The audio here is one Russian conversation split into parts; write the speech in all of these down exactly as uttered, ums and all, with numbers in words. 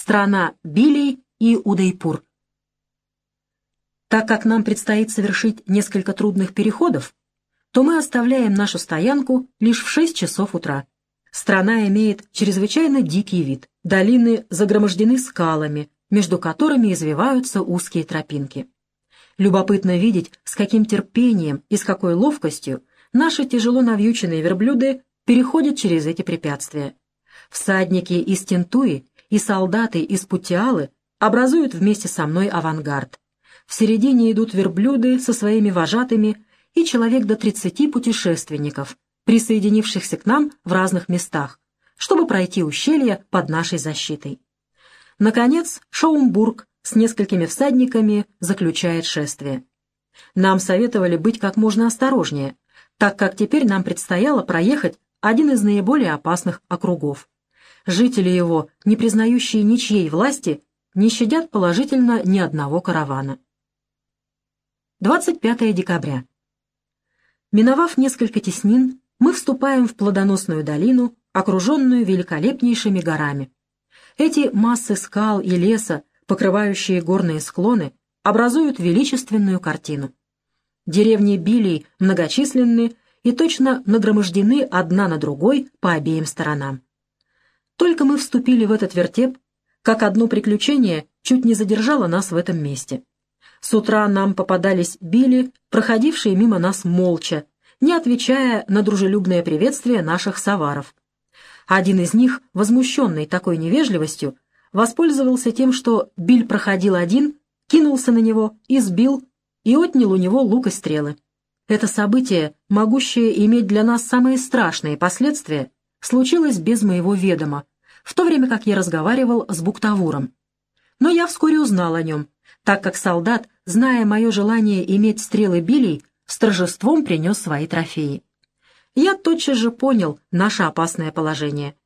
страна Билей и Удайпур. Так как нам предстоит совершить несколько трудных переходов, то мы оставляем нашу стоянку лишь в шесть часов утра. Страна имеет чрезвычайно дикий вид. Долины загромождены скалами, между которыми извиваются узкие тропинки. Любопытно видеть, с каким терпением и с какой ловкостью наши тяжело навьюченные верблюды переходят через эти препятствия. Всадники из Тентуи и солдаты из Путиалы образуют вместе со мной авангард. В середине идут верблюды со своими вожатыми и человек до тридцати путешественников, присоединившихся к нам в разных местах, чтобы пройти ущелье под нашей защитой. Наконец, Шаумбург с несколькими всадниками заключает шествие. Нам советовали быть как можно осторожнее, так как теперь нам предстояло проехать один из наиболее опасных округов. Жители его, не признающие ничьей власти, не щадят положительно ни одного каравана. двадцать пятое декабря. Миновав несколько теснин, мы вступаем в плодоносную долину, окруженную великолепнейшими горами. Эти массы скал и леса, покрывающие горные склоны, образуют величественную картину. Деревни Билей многочисленны и точно нагромождены одна на другой по обеим сторонам. Только мы вступили в этот вертеп, как одно приключение чуть не задержало нас в этом месте. С утра нам попадались Били, проходившие мимо нас молча, не отвечая на дружелюбное приветствие наших саваров. Один из них, возмущенный такой невежливостью, воспользовался тем, что Биль проходил один, кинулся на него, избил и отнял у него лук и стрелы. Это событие, могущее иметь для нас самые страшные последствия, случилось без моего ведома, в то время как я разговаривал с Буктавуром. Но я вскоре узнал о нем, так как солдат, зная мое желание иметь стрелы Билей, с торжеством принес свои трофеи. Я тотчас же понял наше опасное положение.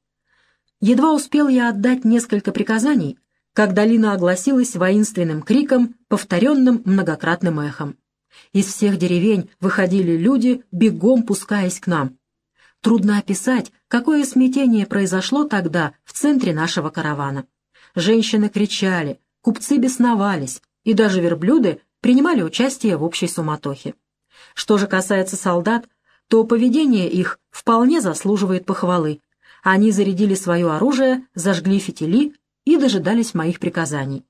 Едва успел я отдать несколько приказаний, как долина огласилась воинственным криком, повторенным многократным эхом. Из всех деревень выходили люди, бегом пускаясь к нам. Трудно описать, какое смятение произошло тогда в центре нашего каравана. Женщины кричали, купцы бесновались, и даже верблюды принимали участие в общей суматохе. Что же касается солдат, то поведение их вполне заслуживает похвалы. Они зарядили свое оружие, зажгли фитили и дожидались моих приказаний.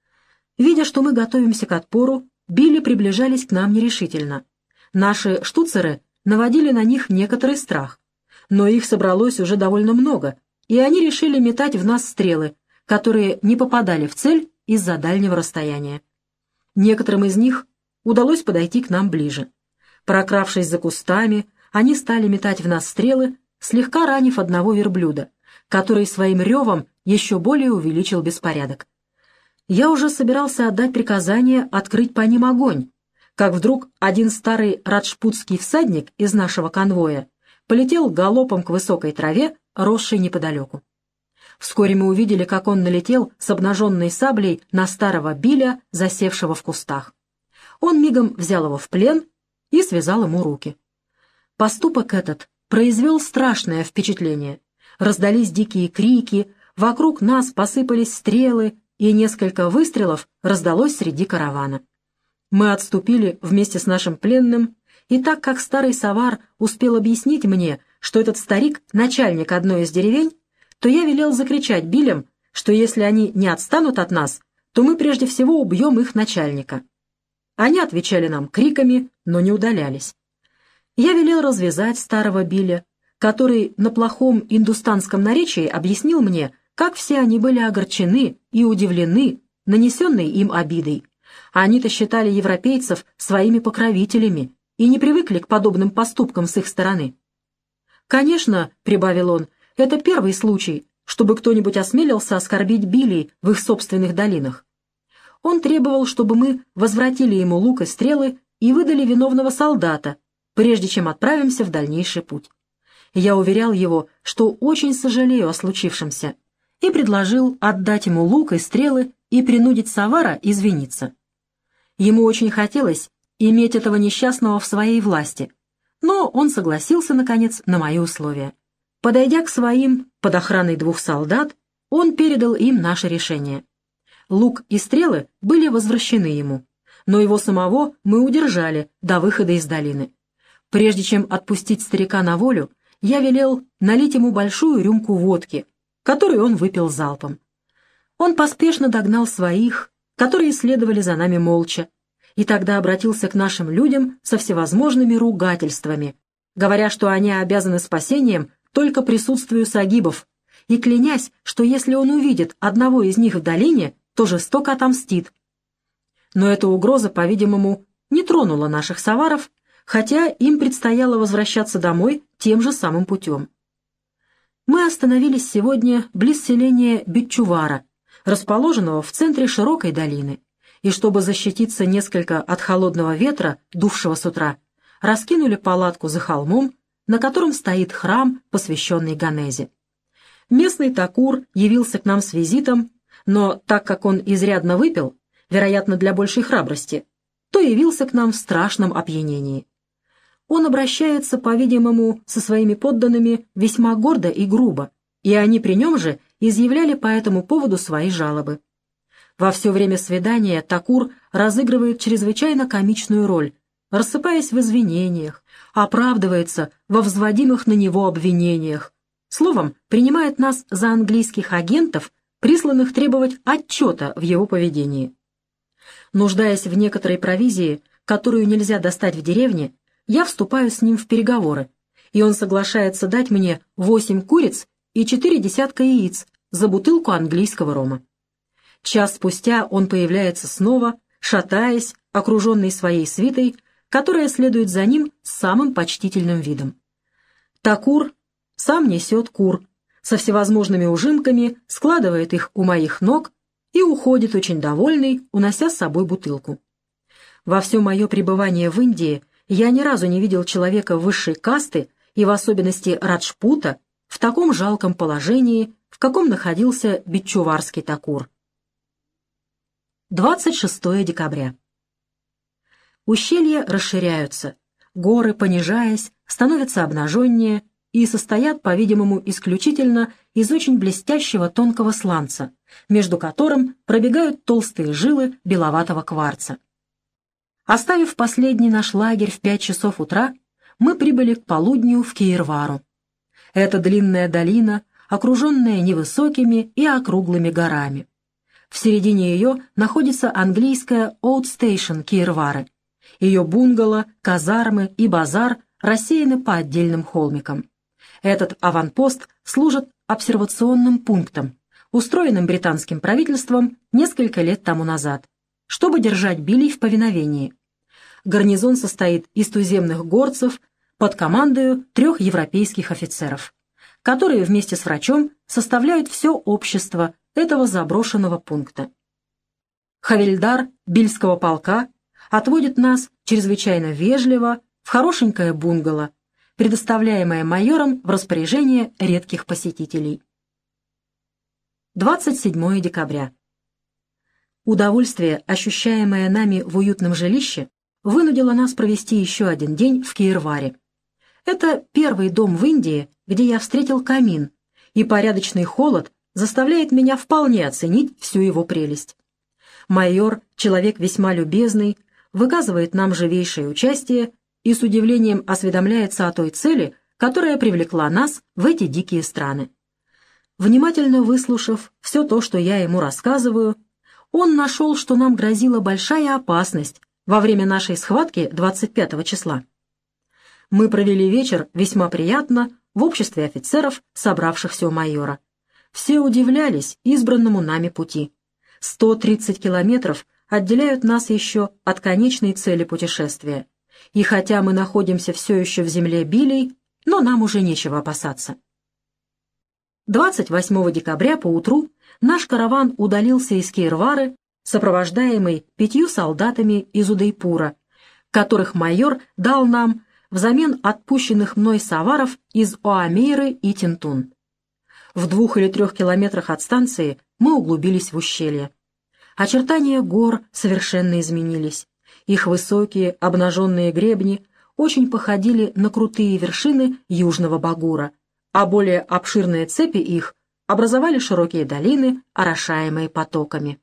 Видя, что мы готовимся к отпору, Билли приближались к нам нерешительно. Наши штуцеры наводили на них некоторый страх, но их собралось уже довольно много, и они решили метать в нас стрелы, которые не попадали в цель из-за дальнего расстояния. Некоторым из них удалось подойти к нам ближе. Прокравшись за кустами, они стали метать в нас стрелы, слегка ранив одного верблюда, который своим ревом еще более увеличил беспорядок. Я уже собирался отдать приказание открыть по ним огонь, как вдруг один старый раджпутский всадник из нашего конвоя полетел галопом к высокой траве, росшей неподалеку. Вскоре мы увидели, как он налетел с обнаженной саблей на старого Биля, засевшего в кустах. Он мигом взял его в плен и связал ему руки. Поступок этот произвел страшное впечатление. Раздались дикие крики, вокруг нас посыпались стрелы, и несколько выстрелов раздалось среди каравана. Мы отступили вместе с нашим пленным, и так как старый савар успел объяснить мне, что этот старик — начальник одной из деревень, то я велел закричать Билям, что если они не отстанут от нас, то мы прежде всего убьем их начальника. Они отвечали нам криками, но не удалялись. Я велел развязать старого Биля, который на плохом индустанском наречии объяснил мне, как все они были огорчены и удивлены нанесенной им обидой. Они-то считали европейцев своими покровителями и не привыкли к подобным поступкам с их стороны. «Конечно, — прибавил он, — это первый случай, чтобы кто-нибудь осмелился оскорбить Билли в их собственных долинах. Он требовал, чтобы мы возвратили ему лук и стрелы и выдали виновного солдата, прежде чем отправимся в дальнейший путь. Я уверял его, что очень сожалею о случившемся, и предложил отдать ему лук и стрелы и принудить савара извиниться. Ему очень хотелось иметь этого несчастного в своей власти, но он согласился, наконец, на мои условия. Подойдя к своим под охраной двух солдат, он передал им наше решение. Лук и стрелы были возвращены ему, но его самого мы удержали до выхода из долины. Прежде чем отпустить старика на волю, я велел налить ему большую рюмку водки, которую он выпил залпом. Он поспешно догнал своих, которые следовали за нами молча, и тогда обратился к нашим людям со всевозможными ругательствами, говоря, что они обязаны спасением только присутствию сагибов, и клянясь, что если он увидит одного из них в долине, то жестоко отомстит. Но эта угроза, по-видимому, не тронула наших саваров, хотя им предстояло возвращаться домой тем же самым путем. Мы остановились сегодня близ селения Бичувара, расположенного в центре широкой долины, и чтобы защититься несколько от холодного ветра, дувшего с утра, раскинули палатку за холмом, на котором стоит храм, посвященный Ганезе. Местный Такур явился к нам с визитом, но так как он изрядно выпил, вероятно, для большей храбрости, то явился к нам в страшном опьянении. Он обращается, по-видимому, со своими подданными весьма гордо и грубо, и они при нем же изъявляли по этому поводу свои жалобы. Во все время свидания Такур разыгрывает чрезвычайно комичную роль, рассыпаясь в извинениях, оправдывается во взводимых на него обвинениях, словом, принимает нас за английских агентов, присланных требовать отчета в его поведении. Нуждаясь в некоторой провизии, которую нельзя достать в деревне, я вступаю с ним в переговоры, и он соглашается дать мне восемь куриц и четыре десятка яиц за бутылку английского рома. Час спустя он появляется снова, шатаясь, окруженный своей свитой, которая следует за ним с самым почтительным видом. Такур сам несет кур, со всевозможными ужимками складывает их у моих ног и уходит очень довольный, унося с собой бутылку. Во все мое пребывание в Индии я ни разу не видел человека высшей касты, и в особенности Раджпута, в таком жалком положении, в каком находился бичуварский Такур. двадцать шестое декабря. Ущелья расширяются, горы, понижаясь, становятся обнаженнее и состоят, по-видимому, исключительно из очень блестящего тонкого сланца, между которым пробегают толстые жилы беловатого кварца. Оставив последний наш лагерь в пять часов утра, мы прибыли к полудню в Киирвару. Это длинная долина, окруженная невысокими и округлыми горами. В середине ее находится английская Оут-стейшн Киирвары. Ее бунгало, казармы и базар рассеяны по отдельным холмикам. Этот аванпост служит обсервационным пунктом, устроенным британским правительством несколько лет тому назад, чтобы держать Билей в повиновении. Гарнизон состоит из туземных горцев под командою трех европейских офицеров, которые вместе с врачом составляют все общество этого заброшенного пункта. Хавильдар Бильского полка отводит нас чрезвычайно вежливо в хорошенькое бунгало, предоставляемое майором в распоряжение редких посетителей. двадцать седьмое декабря. Удовольствие, ощущаемое нами в уютном жилище, вынудило нас провести еще один день в Киирваре. Это первый дом в Индии, где я встретил камин, и порядочный холод заставляет меня вполне оценить всю его прелесть. Майор, человек весьма любезный, выказывает нам живейшее участие и с удивлением осведомляется о той цели, которая привлекла нас в эти дикие страны. Внимательно выслушав все то, что я ему рассказываю, он нашел, что нам грозила большая опасность во время нашей схватки двадцать пятого числа. Мы провели вечер весьма приятно в обществе офицеров, собравшихся у майора. Все удивлялись избранному нами пути. сто тридцать километров отделяют нас еще от конечной цели путешествия. И хотя мы находимся все еще в земле Билей, но нам уже нечего опасаться. двадцать восьмого декабря поутру наш караван удалился из Киирвары, сопровождаемый пятью солдатами из Удайпура, которых майор дал нам взамен отпущенных мной саваров из Оамейры и Тинтун. В двух или трех километрах от станции мы углубились в ущелье. Очертания гор совершенно изменились. Их высокие обнаженные гребни очень походили на крутые вершины Южного Багура, а более обширные цепи их образовали широкие долины, орошаемые потоками.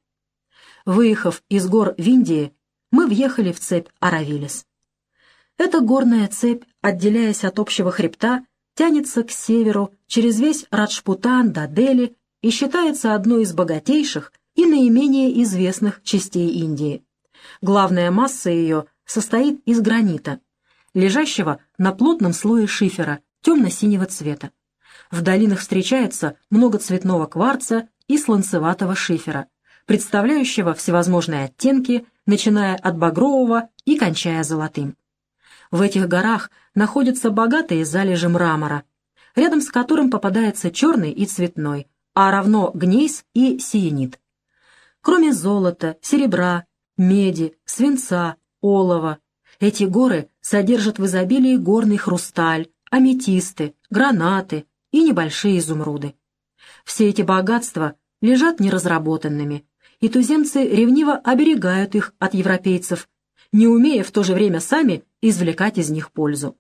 Выехав из гор Виндии, мы въехали в цепь Аравилис. Эта горная цепь, отделяясь от общего хребта, тянется к северу через весь Раджпутан до Дели и считается одной из богатейших и наименее известных частей Индии. Главная масса ее состоит из гранита, лежащего на плотном слое шифера темно-синего цвета. В долинах встречается много цветного кварца и сланцеватого шифера, представляющего всевозможные оттенки, начиная от багрового и кончая золотым. В этих горах находятся богатые залежи мрамора, рядом с которым попадается черный и цветной, а равно гнейс и сиенит. Кроме золота, серебра, меди, свинца, олова, эти горы содержат в изобилии горный хрусталь, аметисты, гранаты и небольшие изумруды. Все эти богатства лежат неразработанными, и туземцы ревниво оберегают их от европейцев, не умея в то же время сами извлекать из них пользу.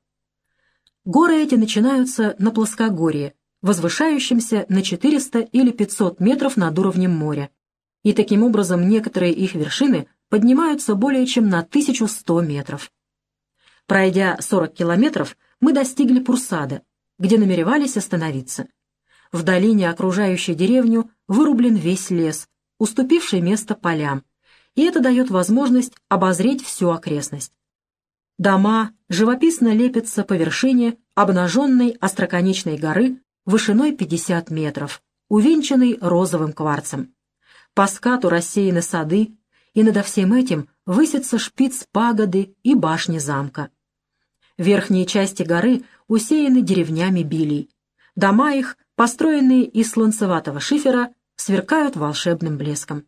Горы эти начинаются на плоскогорье, возвышающемся на четыреста или пятьсот метров над уровнем моря, и таким образом некоторые их вершины поднимаются более чем на тысячу сто метров. Пройдя сорок километров, мы достигли Пурсада, где намеревались остановиться. В долине, окружающей деревню, вырублен весь лес, уступивший место полям, и это дает возможность обозреть всю окрестность. Дома живописно лепятся по вершине обнаженной остроконечной горы вышиной пятьдесят метров, увенчанной розовым кварцем. По скату рассеяны сады, и над всем этим высится шпиц пагоды и башни замка. Верхние части горы усеяны деревнями билей. Дома их, построенные из сланцеватого шифера, сверкают волшебным блеском.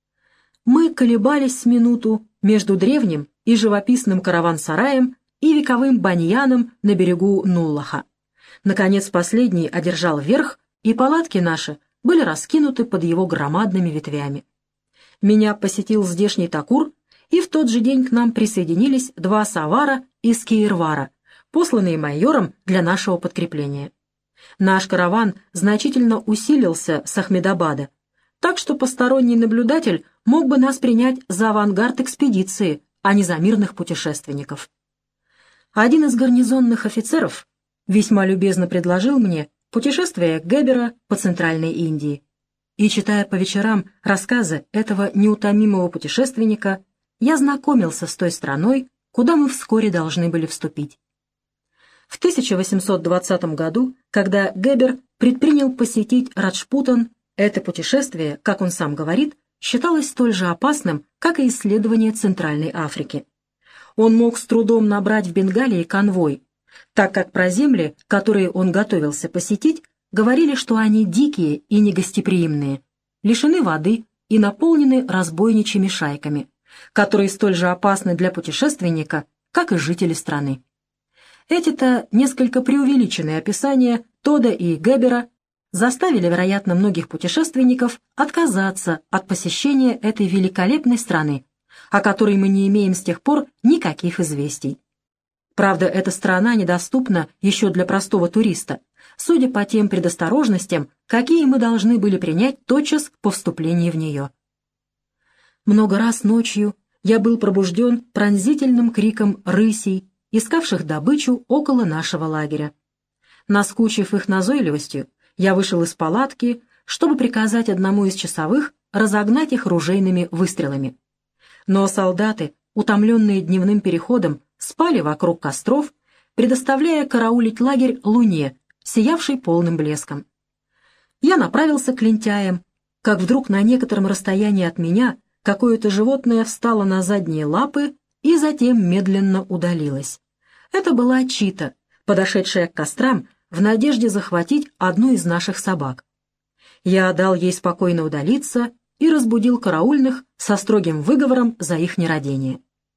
Мы колебались с минуту между древним и живописным караван-сараем и вековым баньяном на берегу Нуллаха. Наконец последний одержал верх, и палатки наши были раскинуты под его громадными ветвями. Меня посетил здешний такур, и в тот же день к нам присоединились два савара из Кейрвара, посланные майором для нашего подкрепления. Наш караван значительно усилился с Ахмедабада, так что посторонний наблюдатель мог бы нас принять за авангард экспедиции, а не за мирных путешественников. Один из гарнизонных офицеров весьма любезно предложил мне путешествие Геббера по Центральной Индии. И, читая по вечерам рассказы этого неутомимого путешественника, я знакомился с той страной, куда мы вскоре должны были вступить. В тысяча восемьсот двадцатом году, когда Геббер предпринял посетить Раджпутан, это путешествие, как он сам говорит, считалось столь же опасным, как и исследование Центральной Африки. Он мог с трудом набрать в Бенгалии конвой, так как про земли, которые он готовился посетить, говорили, что они дикие и негостеприимные, лишены воды и наполнены разбойничьими шайками, которые столь же опасны для путешественника, как и жители страны. Эти-то несколько преувеличенные описания Тода и Геббера заставили, вероятно, многих путешественников отказаться от посещения этой великолепной страны, о которой мы не имеем с тех пор никаких известий. Правда, эта страна недоступна еще для простого туриста, судя по тем предосторожностям, какие мы должны были принять тотчас по вступлении в нее. Много раз ночью я был пробужден пронзительным криком рысей, искавших добычу около нашего лагеря. Наскучив их назойливостью, я вышел из палатки, чтобы приказать одному из часовых разогнать их ружейными выстрелами. Но солдаты, утомленные дневным переходом, спали вокруг костров, предоставляя караулить лагерь луне, сиявшей полным блеском. Я направился к лентяям, как вдруг на некотором расстоянии от меня какое-то животное встало на задние лапы и затем медленно удалилось. Это была чита, подошедшая к кострам в надежде захватить одну из наших собак. Я дал ей спокойно удалиться и разбудил караульных со строгим выговором за их нерадение.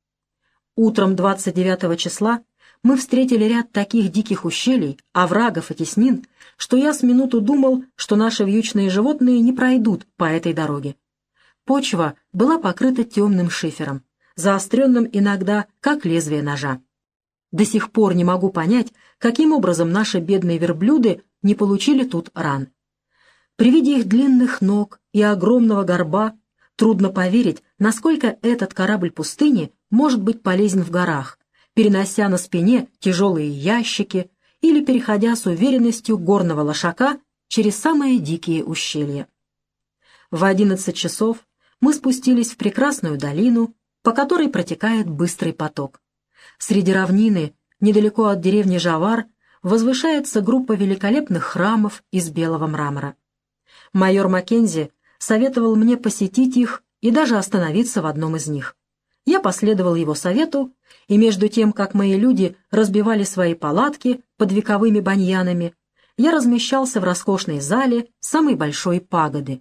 Утром двадцать девятого числа мы встретили ряд таких диких ущелий, оврагов и теснин, что я с минуту думал, что наши вьючные животные не пройдут по этой дороге. Почва была покрыта темным шифером, заостренным иногда, как лезвие ножа. До сих пор не могу понять, каким образом наши бедные верблюды не получили тут ран. При виде их длинных ног и огромного горба трудно поверить, насколько этот корабль пустыни может быть полезен в горах, перенося на спине тяжелые ящики или переходя с уверенностью горного лошака через самые дикие ущелья. В одиннадцать часов мы спустились в прекрасную долину, по которой протекает быстрый поток. Среди равнины, недалеко от деревни Жавар, возвышается группа великолепных храмов из белого мрамора. Майор Маккензи советовал мне посетить их и даже остановиться в одном из них. Я последовал его совету, и между тем, как мои люди разбивали свои палатки под вековыми баньянами, я размещался в роскошной зале самой большой пагоды.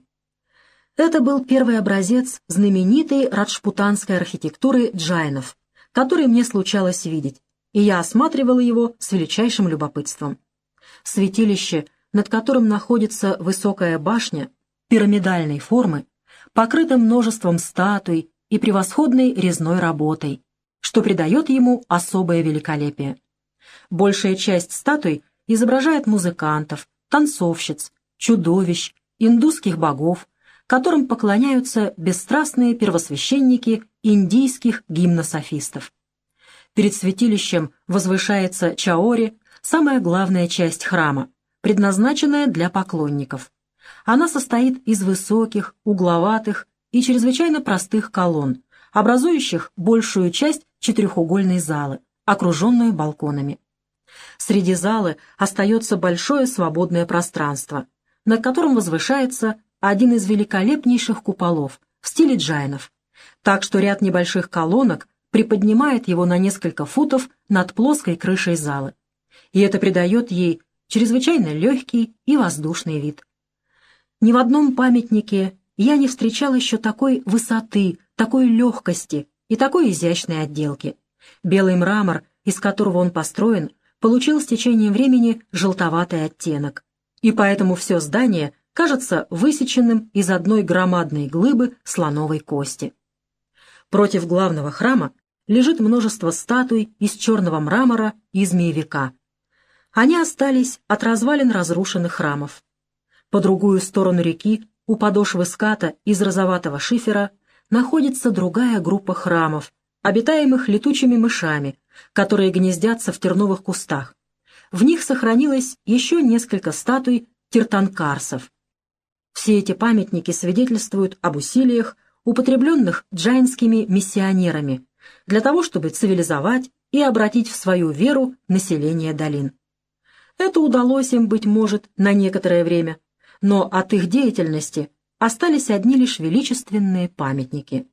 Это был первый образец знаменитой раджпутанской архитектуры джайнов, который мне случалось видеть, и я осматривал его с величайшим любопытством. Святилище, над которым находится высокая башня пирамидальной формы, покрыто множеством статуй и превосходной резной работой, что придает ему особое великолепие. Большая часть статуй изображает музыкантов, танцовщиц, чудовищ, индусских богов, которым поклоняются бесстрастные первосвященники индийских гимнософистов. Перед святилищем возвышается чаори, самая главная часть храма, предназначенная для поклонников. Она состоит из высоких, угловатых и чрезвычайно простых колонн, образующих большую часть четырехугольной залы, окруженную балконами. Среди залы остается большое свободное пространство, над которым возвышается один из великолепнейших куполов в стиле джайнов, так что ряд небольших колонок приподнимает его на несколько футов над плоской крышей залы, и это придает ей чрезвычайно легкий и воздушный вид. Ни в одном памятнике я не встречал еще такой высоты, такой легкости и такой изящной отделки. Белый мрамор, из которого он построен, получил с течением времени желтоватый оттенок, и поэтому все здание кажется высеченным из одной громадной глыбы слоновой кости. Против главного храма лежит множество статуй из черного мрамора и змеевика. Они остались от развалин разрушенных храмов. По другую сторону реки, у подошвы ската из розоватого шифера, находится другая группа храмов, обитаемых летучими мышами, которые гнездятся в терновых кустах. В них сохранилось еще несколько статуй тиртанкарсов. Все эти памятники свидетельствуют об усилиях, употребленных джайнскими миссионерами, для того, чтобы цивилизовать и обратить в свою веру население долин. Это удалось им, быть может, на некоторое время, но от их деятельности остались одни лишь величественные памятники.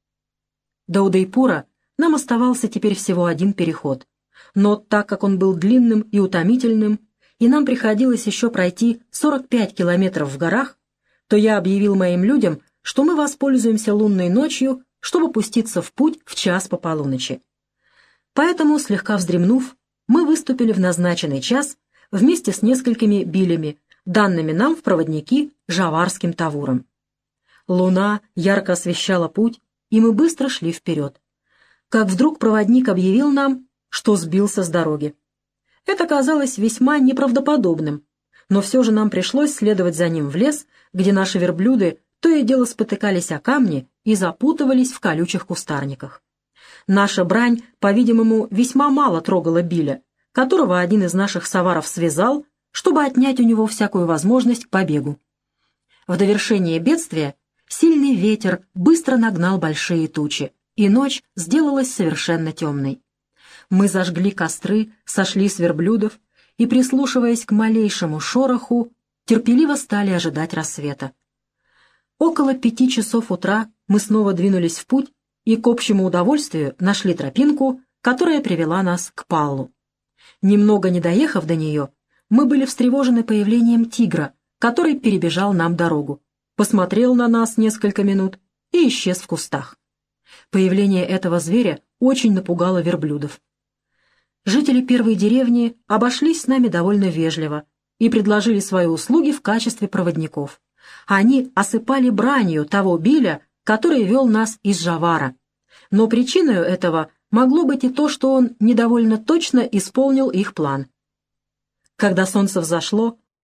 До Удайпура нам оставался теперь всего один переход, но так как он был длинным и утомительным, и нам приходилось еще пройти сорок пять километров в горах, то я объявил моим людям, что мы воспользуемся лунной ночью, чтобы пуститься в путь в час по полуночи. Поэтому, слегка вздремнув, мы выступили в назначенный час вместе с несколькими билями, данными нам в проводники жаварским тавуром. Луна ярко освещала путь, и мы быстро шли вперед. Как вдруг проводник объявил нам, что сбился с дороги. Это казалось весьма неправдоподобным, но все же нам пришлось следовать за ним в лес, где наши верблюды то и дело спотыкались о камни и запутывались в колючих кустарниках. Наша брань, по-видимому, весьма мало трогала Биля, которого один из наших саваров связал, чтобы отнять у него всякую возможность к побегу. В довершение бедствия сильный ветер быстро нагнал большие тучи, и ночь сделалась совершенно темной. Мы зажгли костры, сошли с верблюдов и, прислушиваясь к малейшему шороху, терпеливо стали ожидать рассвета. Около пяти часов утра мы снова двинулись в путь и, к общему удовольствию, нашли тропинку, которая привела нас к Паллу. Немного не доехав до нее, мы были встревожены появлением тигра, который перебежал нам дорогу, посмотрел на нас несколько минут и исчез в кустах. Появление этого зверя очень напугало верблюдов. Жители первой деревни обошлись с нами довольно вежливо и предложили свои услуги в качестве проводников. Они осыпали бранью того Биля, который вел нас из Жавара. Но причиной этого могло быть и то, что он недовольно точно исполнил их план. Когда солнце взошло,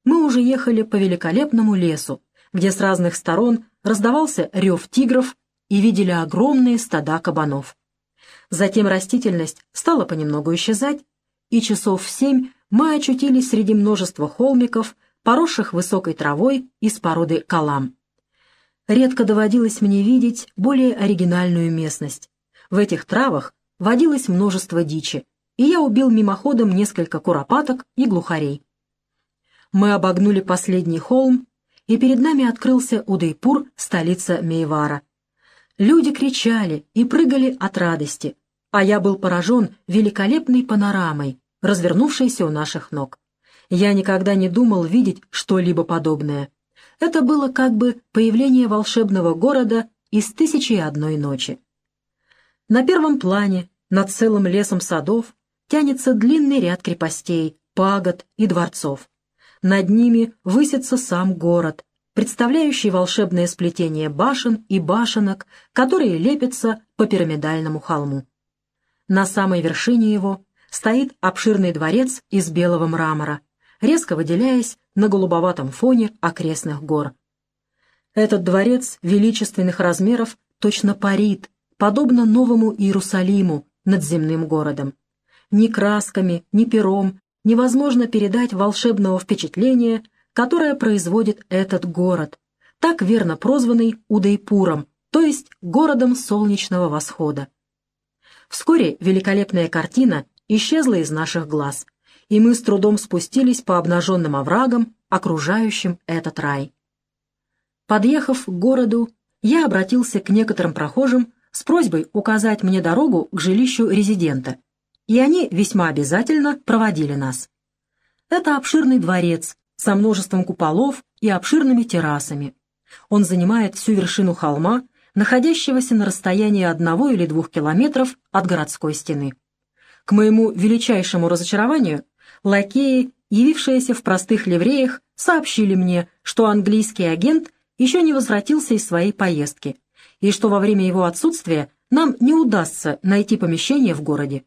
мы уже ехали по великолепному лесу, где с разных сторон раздавался рев тигров и видели огромные стада кабанов. Затем растительность стала понемногу исчезать, и часов в семь мы очутились среди множества холмиков, поросших высокой травой из породы калам. Редко доводилось мне видеть более оригинальную местность. В этих травах водилось множество дичи, и я убил мимоходом несколько куропаток и глухарей. Мы обогнули последний холм, и перед нами открылся Удайпур, столица Мейвара. Люди кричали и прыгали от радости, а я был поражен великолепной панорамой, развернувшейся у наших ног. Я никогда не думал видеть что-либо подобное. Это было как бы появление волшебного города из «Тысячи и одной ночи». На первом плане, над целым лесом садов, тянется длинный ряд крепостей, пагод и дворцов. Над ними высится сам город, представляющий волшебное сплетение башен и башенок, которые лепятся по пирамидальному холму. На самой вершине его стоит обширный дворец из белого мрамора, резко выделяясь на голубоватом фоне окрестных гор. Этот дворец величественных размеров точно парит, подобно новому Иерусалиму над земным городом. Ни красками, ни пером невозможно передать волшебного впечатления, которое производит этот город, так верно прозванный Удайпуром, то есть городом солнечного восхода. Вскоре великолепная картина исчезла из наших глаз, и мы с трудом спустились по обнаженным оврагам, окружающим этот рай. Подъехав к городу, я обратился к некоторым прохожим с просьбой указать мне дорогу к жилищу резидента, и они весьма обязательно проводили нас. Это обширный дворец со множеством куполов и обширными террасами. Он занимает всю вершину холма, находящегося на расстоянии одного или двух километров от городской стены. К моему величайшему разочарованию, лакеи, явившиеся в простых ливреях, сообщили мне, что английский агент еще не возвратился из своей поездки, и что во время его отсутствия нам не удастся найти помещение в городе.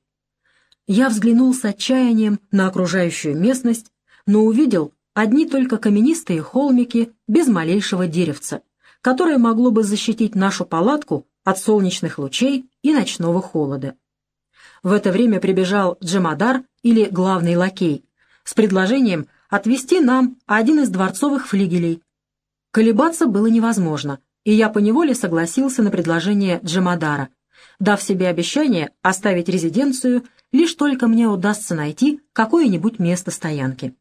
Я взглянул с отчаянием на окружающую местность, но увидел одни только каменистые холмики без малейшего деревца, которое могло бы защитить нашу палатку от солнечных лучей и ночного холода. В это время прибежал джемадар или главный лакей с предложением отвезти нам один из дворцовых флигелей. Колебаться было невозможно, и я поневоле согласился на предложение джемадара, дав себе обещание оставить резиденцию, лишь только мне удастся найти какое-нибудь место стоянки.